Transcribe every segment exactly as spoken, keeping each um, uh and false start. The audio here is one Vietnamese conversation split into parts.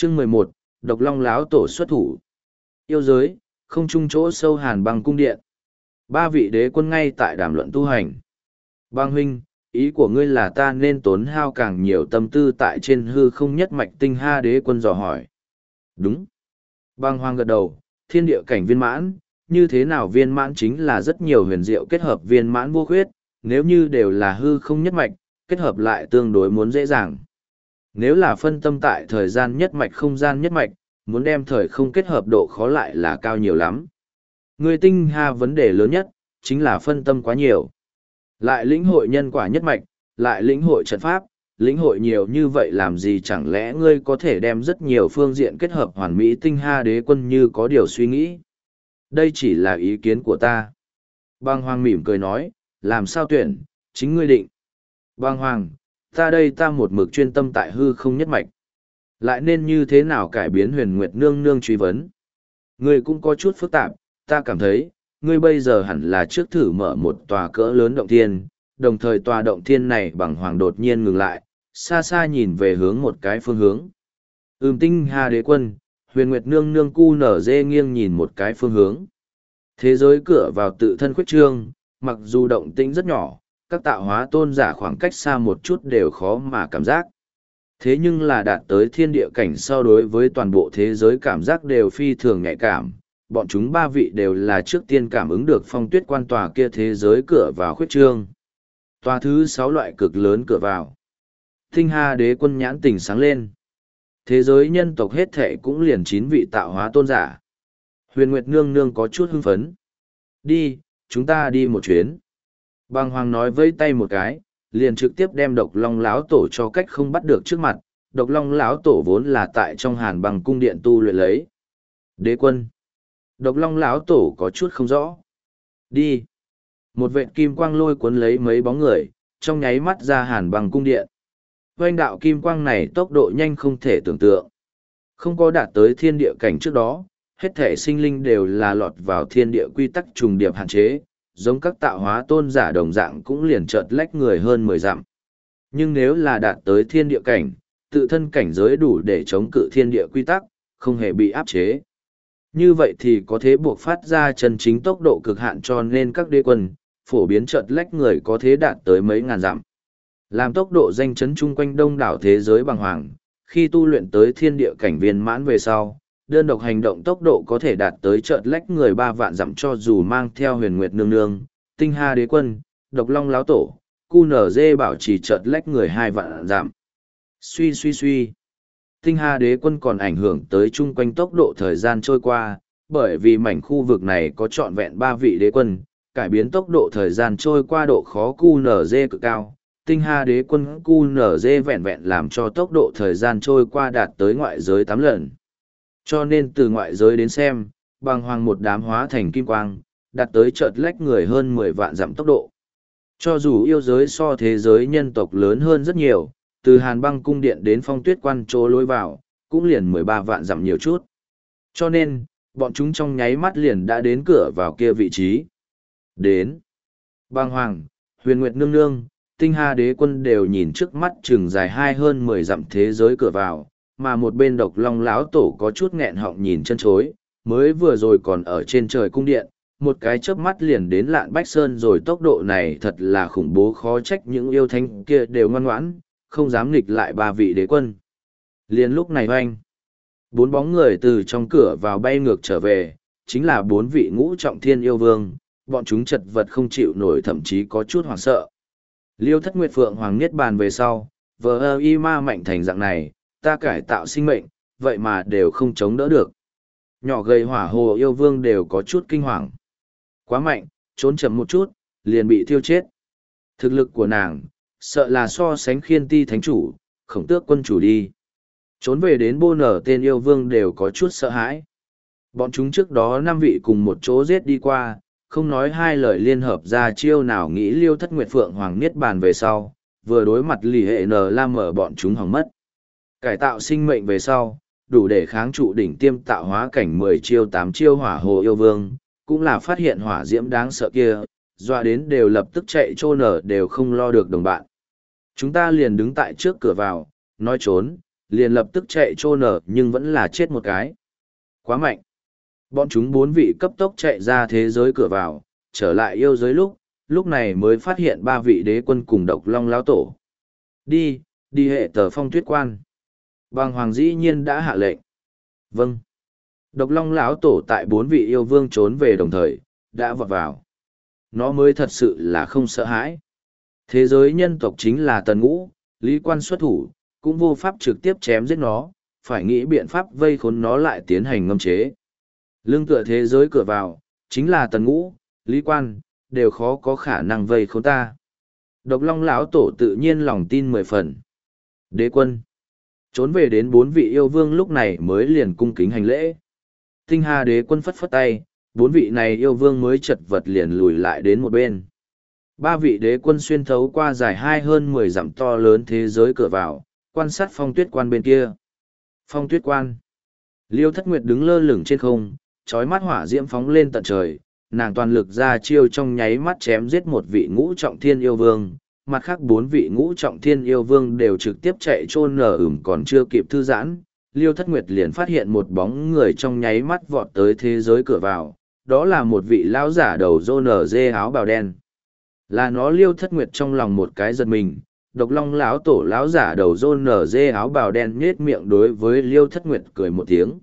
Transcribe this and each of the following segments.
Chương mười một, Độc Long Láo Tổ xuất thủ. Yêu giới, không trung chỗ sâu Hàn Băng cung điện. Ba vị đế quân ngay tại đàm luận tu hành. Bang huynh, ý của ngươi là ta nên tốn hao càng nhiều tâm tư tại trên hư không nhất mạch tinh ha đế quân dò hỏi. Đúng. Bang hoang gật đầu, thiên địa cảnh viên mãn, như thế nào viên mãn chính là rất nhiều huyền diệu kết hợp viên mãn vô khuyết, nếu như đều là hư không nhất mạch, kết hợp lại tương đối muốn dễ dàng. Nếu là phân tâm tại thời gian nhất mạch không gian nhất mạch, muốn đem thời không kết hợp độ khó lại là cao nhiều lắm. Người tinh ha vấn đề lớn nhất, chính là phân tâm quá nhiều. Lại lĩnh hội nhân quả nhất mạch, lại lĩnh hội trận pháp, lĩnh hội nhiều như vậy làm gì chẳng lẽ ngươi có thể đem rất nhiều phương diện kết hợp hoàn mỹ tinh ha đế quân như có điều suy nghĩ. Đây chỉ là ý kiến của ta. Bang Hoàng mỉm cười nói, làm sao tuyển, chính ngươi định. Bang Hoàng, ta đây ta một mực chuyên tâm tại hư không nhất mạch. Lại nên như thế nào cải biến huyền nguyệt nương nương truy vấn. Ngươi cũng có chút phức tạp, ta cảm thấy, ngươi bây giờ hẳn là trước thử mở một tòa cỡ lớn động thiên, đồng thời tòa động thiên này bằng hoàng đột nhiên ngừng lại, xa xa nhìn về hướng một cái phương hướng. Ừm tinh hà đế quân, huyền nguyệt nương nương cu nở dê nghiêng nhìn một cái phương hướng. Thế giới cửa vào tự thân khuyết trương, mặc dù động tĩnh rất nhỏ, các tạo hóa tôn giả khoảng cách xa một chút đều khó mà cảm giác. Thế nhưng là đạt tới thiên địa cảnh sau đối với toàn bộ thế giới cảm giác đều phi thường nhạy cảm, bọn chúng ba vị đều là trước tiên cảm ứng được phong tuyết quan tòa kia thế giới cửa vào khuyết trương. Tòa thứ sáu loại cực lớn cửa vào. Tinh ha đế quân nhãn tỉnh sáng lên. Thế giới nhân tộc hết thệ cũng liền chín vị tạo hóa tôn giả. Huyền Nguyệt nương nương có chút hưng phấn. Đi, chúng ta đi một chuyến. Bàng Hoàng nói với tay một cái, liền trực tiếp đem độc long láo tổ cho cách không bắt được trước mặt. Độc long láo tổ vốn là tại trong Hàn Băng cung điện tu luyện lấy. Đế quân. Độc long láo tổ có chút không rõ. Đi. Một vệt kim quang lôi cuốn lấy mấy bóng người, trong nháy mắt ra Hàn Băng cung điện. Oanh đạo kim quang này tốc độ nhanh không thể tưởng tượng. Không có đạt tới thiên địa cảnh trước đó, hết thể sinh linh đều là lọt vào thiên địa quy tắc trùng điệp hạn chế, giống các tạo hóa tôn giả đồng dạng cũng liền chợt lách người hơn mười dặm. Nhưng nếu là đạt tới thiên địa cảnh, tự thân cảnh giới đủ để chống cự thiên địa quy tắc, không hề bị áp chế. Như vậy thì có thể buộc phát ra chân chính tốc độ cực hạn cho nên các đế quân, phổ biến chợt lách người có thể đạt tới mấy ngàn dặm. Làm tốc độ danh chấn chung quanh đông đảo thế giới bằng hoàng, khi tu luyện tới thiên địa cảnh viên mãn về sau, đơn độc hành động tốc độ có thể đạt tới chợt lách người ba vạn dặm cho dù mang theo huyền nguyệt nương nương, tinh ha đế quân, độc long láo tổ, cu nở dê bảo trì chợt lách người hai vạn dặm. Suy suy suy. Tinh ha đế quân còn ảnh hưởng tới chung quanh tốc độ thời gian trôi qua, bởi vì mảnh khu vực này có trọn vẹn ba vị đế quân, cải biến tốc độ thời gian trôi qua độ khó cu nở dê cực cao. Tinh ha đế quân cu nở dê vẹn vẹn làm cho tốc độ thời gian trôi qua đạt tới ngoại giới tám lần. Cho nên từ ngoại giới đến xem, bàng hoàng một đám hóa thành kim quang, đạt tới chợt lách người hơn mười vạn dặm tốc độ. Cho dù yêu giới so thế giới nhân tộc lớn hơn rất nhiều, từ Hàn Băng cung điện đến phong tuyết quan chỗ lối vào, cũng liền mười ba vạn dặm nhiều chút. Cho nên, bọn chúng trong nháy mắt liền đã đến cửa vào kia vị trí. Đến. Bàng hoàng, huyền nguyệt nương nương, tinh ha đế quân đều nhìn trước mắt chừng dài hai hơn mười dặm thế giới cửa vào, mà một bên độc long lão tổ có chút nghẹn họng nhìn chân chối, mới vừa rồi còn ở trên trời cung điện, một cái chớp mắt liền đến Lạn Bách Sơn rồi tốc độ này thật là khủng bố khó trách những yêu thánh kia đều ngoan ngoãn, không dám nghịch lại ba vị đế quân. Liền lúc này hoanh, bốn bóng người từ trong cửa vào bay ngược trở về, chính là bốn vị ngũ trọng thiên yêu vương, bọn chúng chật vật không chịu nổi thậm chí có chút hoảng sợ. Liêu Thất Nguyệt Phượng Hoàng Niết Bàn về sau, vờ ơ y ma mạnh thành dạng này, ta cải tạo sinh mệnh, vậy mà đều không chống đỡ được. Nhỏ gầy hỏa hồ yêu vương đều có chút kinh hoàng. Quá mạnh, trốn chậm một chút, liền bị thiêu chết. Thực lực của nàng, sợ là so sánh khiên ti thánh chủ, khổng tước quân chủ đi. Trốn về đến bô nở tên yêu vương đều có chút sợ hãi. Bọn chúng trước đó năm vị cùng một chỗ giết đi qua, không nói hai lời liên hợp ra chiêu nào nghĩ Liêu Thất Nguyệt Phượng Hoàng Niết Bàn về sau, vừa đối mặt lì hệ nờ lam mở bọn chúng hỏng mất. Cải tạo sinh mệnh về sau, đủ để kháng trụ đỉnh tiêm tạo hóa cảnh mười chiêu tám chiêu hỏa hồ yêu vương, cũng là phát hiện hỏa diễm đáng sợ kia, doa đến đều lập tức chạy trô nở đều không lo được đồng bạn. Chúng ta liền đứng tại trước cửa vào, nói trốn, liền lập tức chạy trô nở nhưng vẫn là chết một cái. Quá mạnh. Bọn chúng bốn vị cấp tốc chạy ra thế giới cửa vào, trở lại yêu giới lúc, lúc này mới phát hiện ba vị đế quân cùng độc long lão tổ. Đi, đi hệ tờ phong tuyết quan. Bàng hoàng dĩ nhiên đã hạ lệnh. Vâng. Độc long lão tổ tại bốn vị yêu vương trốn về đồng thời, đã vọt vào. Nó mới thật sự là không sợ hãi. Thế giới nhân tộc chính là tần ngũ, lý quan xuất thủ, cũng vô pháp trực tiếp chém giết nó, phải nghĩ biện pháp vây khốn nó lại tiến hành ngâm chế. Lương tựa thế giới cửa vào, chính là tần ngũ, lý quan, đều khó có khả năng vây khốn ta. Độc long lão tổ tự nhiên lòng tin mười phần. Đế quân. Trốn về đến bốn vị yêu vương lúc này mới liền cung kính hành lễ. Tinh hà đế quân phất phất tay, bốn vị này yêu vương mới chật vật liền lùi lại đến một bên. Ba vị đế quân xuyên thấu qua dài hai hơn mười dặm to lớn thế giới cửa vào, quan sát phong tuyết quan bên kia. Phong tuyết quan. Liêu Thất Nguyệt đứng lơ lửng trên không, trói mắt hỏa diễm phóng lên tận trời, nàng toàn lực ra chiêu trong nháy mắt chém giết một vị ngũ trọng thiên yêu vương, mặt khác bốn vị ngũ trọng thiên yêu vương đều trực tiếp chạy trôn nở ửng còn chưa kịp thư giãn. Liêu Thất Nguyệt liền phát hiện một bóng người trong nháy mắt vọt tới thế giới cửa vào, đó là một vị lão giả đầu rô nở dê áo bào đen. Là nó. Liêu Thất Nguyệt trong lòng một cái giật mình, độc long lão tổ lão giả đầu rô nở dê áo bào đen nhết miệng đối với Liêu Thất Nguyệt cười một tiếng.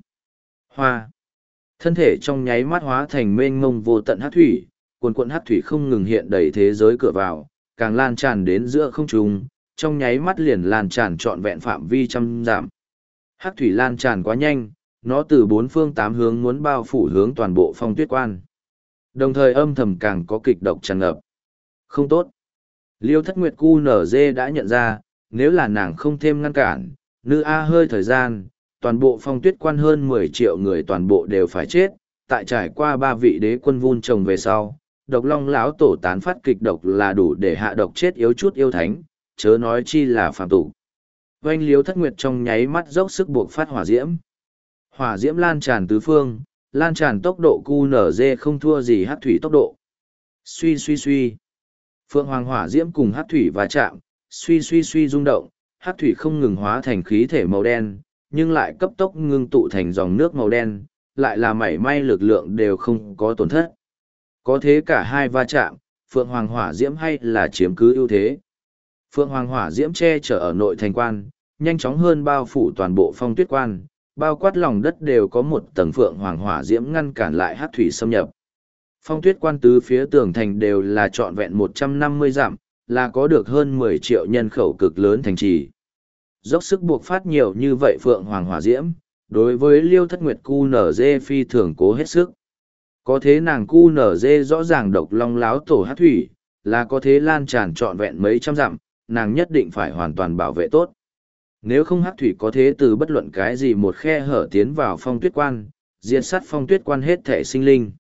Hoa. Thân thể trong nháy mắt hóa thành mênh mông vô tận hắc thủy, cuồn cuộn hắc thủy không ngừng hiện đầy thế giới cửa vào, càng lan tràn đến giữa không trung, trong nháy mắt liền lan tràn trọn vẹn phạm vi trăm dặm. Hắc thủy lan tràn quá nhanh, nó từ bốn phương tám hướng muốn bao phủ hướng toàn bộ phong tuyết quan. Đồng thời âm thầm càng có kịch độc tràn ngập. Không tốt. Liêu Thất Nguyệt cu nở dê đã nhận ra, nếu là nàng không thêm ngăn cản, nữ A hơi thời gian, toàn bộ phong tuyết quan hơn mười triệu người toàn bộ đều phải chết. Tại trải qua ba vị đế quân vun trồng về sau, độc long lão tổ tán phát kịch độc là đủ để hạ độc chết yếu chút yêu thánh, chớ nói chi là phàm tục. Oanh Liêu Thất Nguyệt trong nháy mắt dốc sức buộc phát hỏa diễm. Hỏa diễm lan tràn tứ phương, lan tràn tốc độ cu nở dê không thua gì hắc thủy tốc độ. Suy suy suy. Phượng hoàng hỏa diễm cùng hắc thủy va chạm, suy suy suy rung động, hắc thủy không ngừng hóa thành khí thể màu đen, nhưng lại cấp tốc ngưng tụ thành dòng nước màu đen, lại là mảy may lực lượng đều không có tổn thất. Có thế cả hai va chạm, Phượng hoàng hỏa diễm hay là chiếm cứ ưu thế. Phượng hoàng hỏa diễm che chở ở nội thành quan, nhanh chóng hơn bao phủ toàn bộ phong tuyết quan, bao quát lòng đất đều có một tầng phượng hoàng hỏa diễm ngăn cản lại hắc thủy xâm nhập. Phong tuyết quan tứ phía tường thành đều là trọn vẹn một trăm năm mươi dặm, là có được hơn mười triệu nhân khẩu cực lớn thành trì. Dốc sức buộc phát nhiều như vậy phượng hoàng hỏa diễm, đối với Liêu Thất Nguyệt cu nở dê phi thường cố hết sức. Có thế nàng cu nở dê rõ ràng độc long láo tổ hắc thủy, là có thế lan tràn trọn vẹn mấy trăm dặm, nàng nhất định phải hoàn toàn bảo vệ tốt. Nếu không hắc thủy có thế từ bất luận cái gì một khe hở tiến vào phong tuyết quan, diệt sát phong tuyết quan hết thể sinh linh.